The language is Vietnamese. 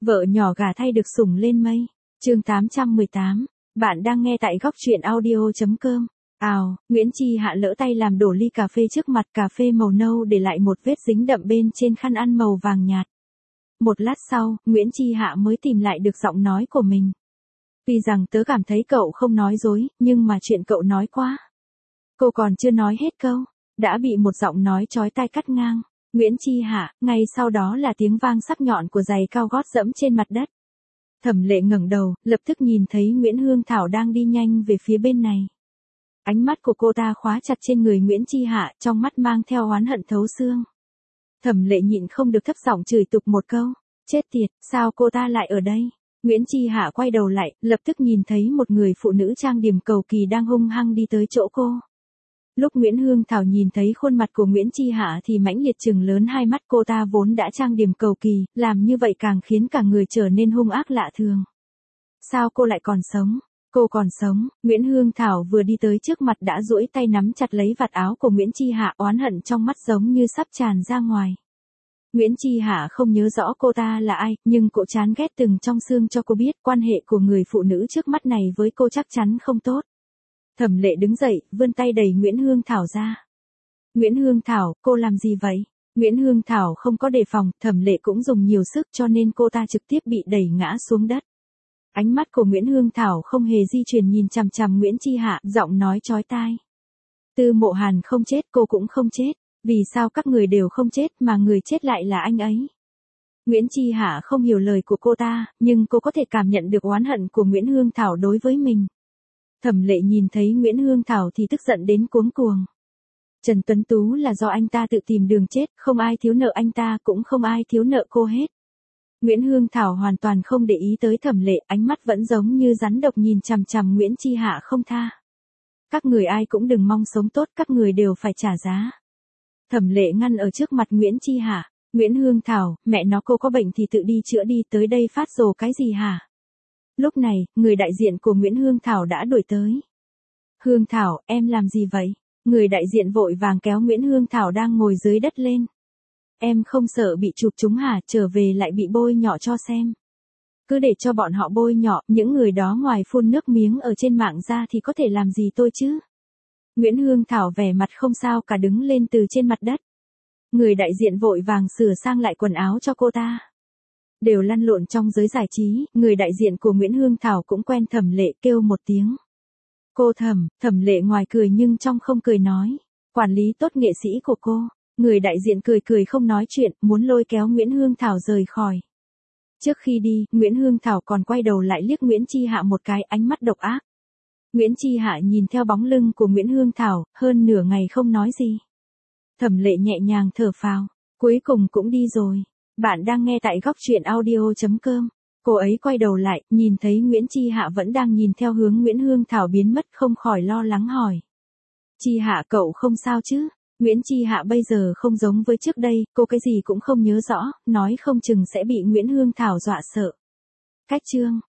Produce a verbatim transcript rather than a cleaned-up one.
Vợ nhỏ gả thay được sủng lên mây. Chương tám trăm mười tám. Bạn đang nghe tại góc truyện audio.com. Ào, Nguyễn Chi Hạ lỡ tay làm đổ ly cà phê trước mặt, cà phê màu nâu để lại một vết dính đậm bên trên khăn ăn màu vàng nhạt. Một lát sau, Nguyễn Chi Hạ mới tìm lại được giọng nói của mình. Tuy rằng tớ cảm thấy cậu không nói dối, nhưng mà chuyện cậu nói quá. Cô còn chưa nói hết câu, đã bị một giọng nói chói tai cắt ngang. Nguyễn Chi Hạ, ngay sau đó là tiếng vang sắc nhọn của giày cao gót dẫm trên mặt đất. Thẩm Lệ ngẩng đầu, lập tức nhìn thấy Nguyễn Hương Thảo đang đi nhanh về phía bên này. Ánh mắt của cô ta khóa chặt trên người Nguyễn Chi Hạ, trong mắt mang theo oán hận thấu xương. Thẩm Lệ nhịn không được thấp giọng chửi tục một câu, chết tiệt, sao cô ta lại ở đây? Nguyễn Chi Hạ quay đầu lại, lập tức nhìn thấy một người phụ nữ trang điểm cầu kỳ đang hung hăng đi tới chỗ cô. Lúc Nguyễn Hương Thảo nhìn thấy khuôn mặt của Nguyễn Chi Hạ thì mãnh liệt trừng lớn hai mắt, cô ta vốn đã trang điểm cầu kỳ, làm như vậy càng khiến cả người trở nên hung ác lạ thường. Sao cô lại còn sống? Cô còn sống? Nguyễn Hương Thảo vừa đi tới trước mặt đã duỗi tay nắm chặt lấy vạt áo của Nguyễn Chi Hạ, oán hận trong mắt giống như sắp tràn ra ngoài. Nguyễn Chi Hạ không nhớ rõ cô ta là ai, nhưng cô chán ghét từng trong xương cho cô biết quan hệ của người phụ nữ trước mắt này với cô chắc chắn không tốt. Thẩm Lệ đứng dậy, vươn tay đẩy Nguyễn Hương Thảo ra. Nguyễn Hương Thảo, cô làm gì vậy? Nguyễn Hương Thảo không có đề phòng, Thẩm Lệ cũng dùng nhiều sức cho nên cô ta trực tiếp bị đẩy ngã xuống đất. Ánh mắt của Nguyễn Hương Thảo không hề di chuyển nhìn chằm chằm Nguyễn Chi Hạ, giọng nói chói tai. Tư Mộ Hàn không chết, cô cũng không chết. Vì sao các người đều không chết mà người chết lại là anh ấy? Nguyễn Chi Hạ không hiểu lời của cô ta, nhưng cô có thể cảm nhận được oán hận của Nguyễn Hương Thảo đối với mình. Thẩm Lệ nhìn thấy Nguyễn Hương Thảo thì tức giận đến cuống cuồng. Trần Tuấn Tú là do anh ta tự tìm đường chết, không ai thiếu nợ anh ta, cũng không ai thiếu nợ cô hết. Nguyễn Hương Thảo hoàn toàn không để ý tới Thẩm Lệ, ánh mắt vẫn giống như rắn độc nhìn chằm chằm Nguyễn Chi Hạ không tha. Các người ai cũng đừng mong sống tốt, các người đều phải trả giá. Thẩm Lệ ngăn ở trước mặt Nguyễn Chi Hạ. Nguyễn Hương Thảo, mẹ nó, cô có bệnh thì tự đi chữa đi, tới đây phát rồ cái gì hả? Lúc này, người đại diện của Nguyễn Hương Thảo đã đuổi tới. Hương Thảo, em làm gì vậy? Người đại diện vội vàng kéo Nguyễn Hương Thảo đang ngồi dưới đất lên. Em không sợ bị chụp chúng hả, trở về lại bị bôi nhọ cho xem. Cứ để cho bọn họ bôi nhọ, những người đó ngoài phun nước miếng ở trên mạng ra thì có thể làm gì tôi chứ? Nguyễn Hương Thảo vẻ mặt không sao cả đứng lên từ trên mặt đất. Người đại diện vội vàng sửa sang lại quần áo cho cô ta. Đều lăn lộn trong giới giải trí, người đại diện của Nguyễn Hương Thảo cũng quen Thẩm Lệ, kêu một tiếng. Cô Thẩm, Thẩm Lệ ngoài cười nhưng trong không cười nói. Quản lý tốt nghệ sĩ của cô. Người đại diện cười cười không nói chuyện, muốn lôi kéo Nguyễn Hương Thảo rời khỏi. Trước khi đi, Nguyễn Hương Thảo còn quay đầu lại liếc Nguyễn Chi Hạ một cái, ánh mắt độc ác. Nguyễn Chi Hạ nhìn theo bóng lưng của Nguyễn Hương Thảo, hơn nửa ngày không nói gì. Thẩm Lệ nhẹ nhàng thở phào, cuối cùng cũng đi rồi. Bạn đang nghe tại góc truyện audio.com. Cô ấy quay đầu lại, nhìn thấy Nguyễn Chi Hạ vẫn đang nhìn theo hướng Nguyễn Hương Thảo biến mất, không khỏi lo lắng hỏi. Chi Hạ, cậu không sao chứ? Nguyễn Chi Hạ bây giờ không giống với trước đây, cô cái gì cũng không nhớ rõ, nói không chừng sẽ bị Nguyễn Hương Thảo dọa sợ. Cách chương